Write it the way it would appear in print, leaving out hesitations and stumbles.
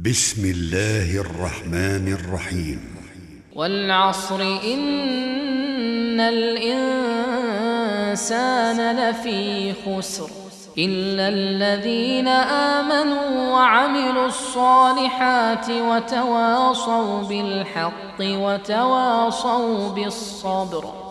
بسم الله الرحمن الرحيم. والعصر إن الإنسان لفي خسر إلا الذين آمنوا وعملوا الصالحات وتواصوا بالحق وتواصوا بالصبر.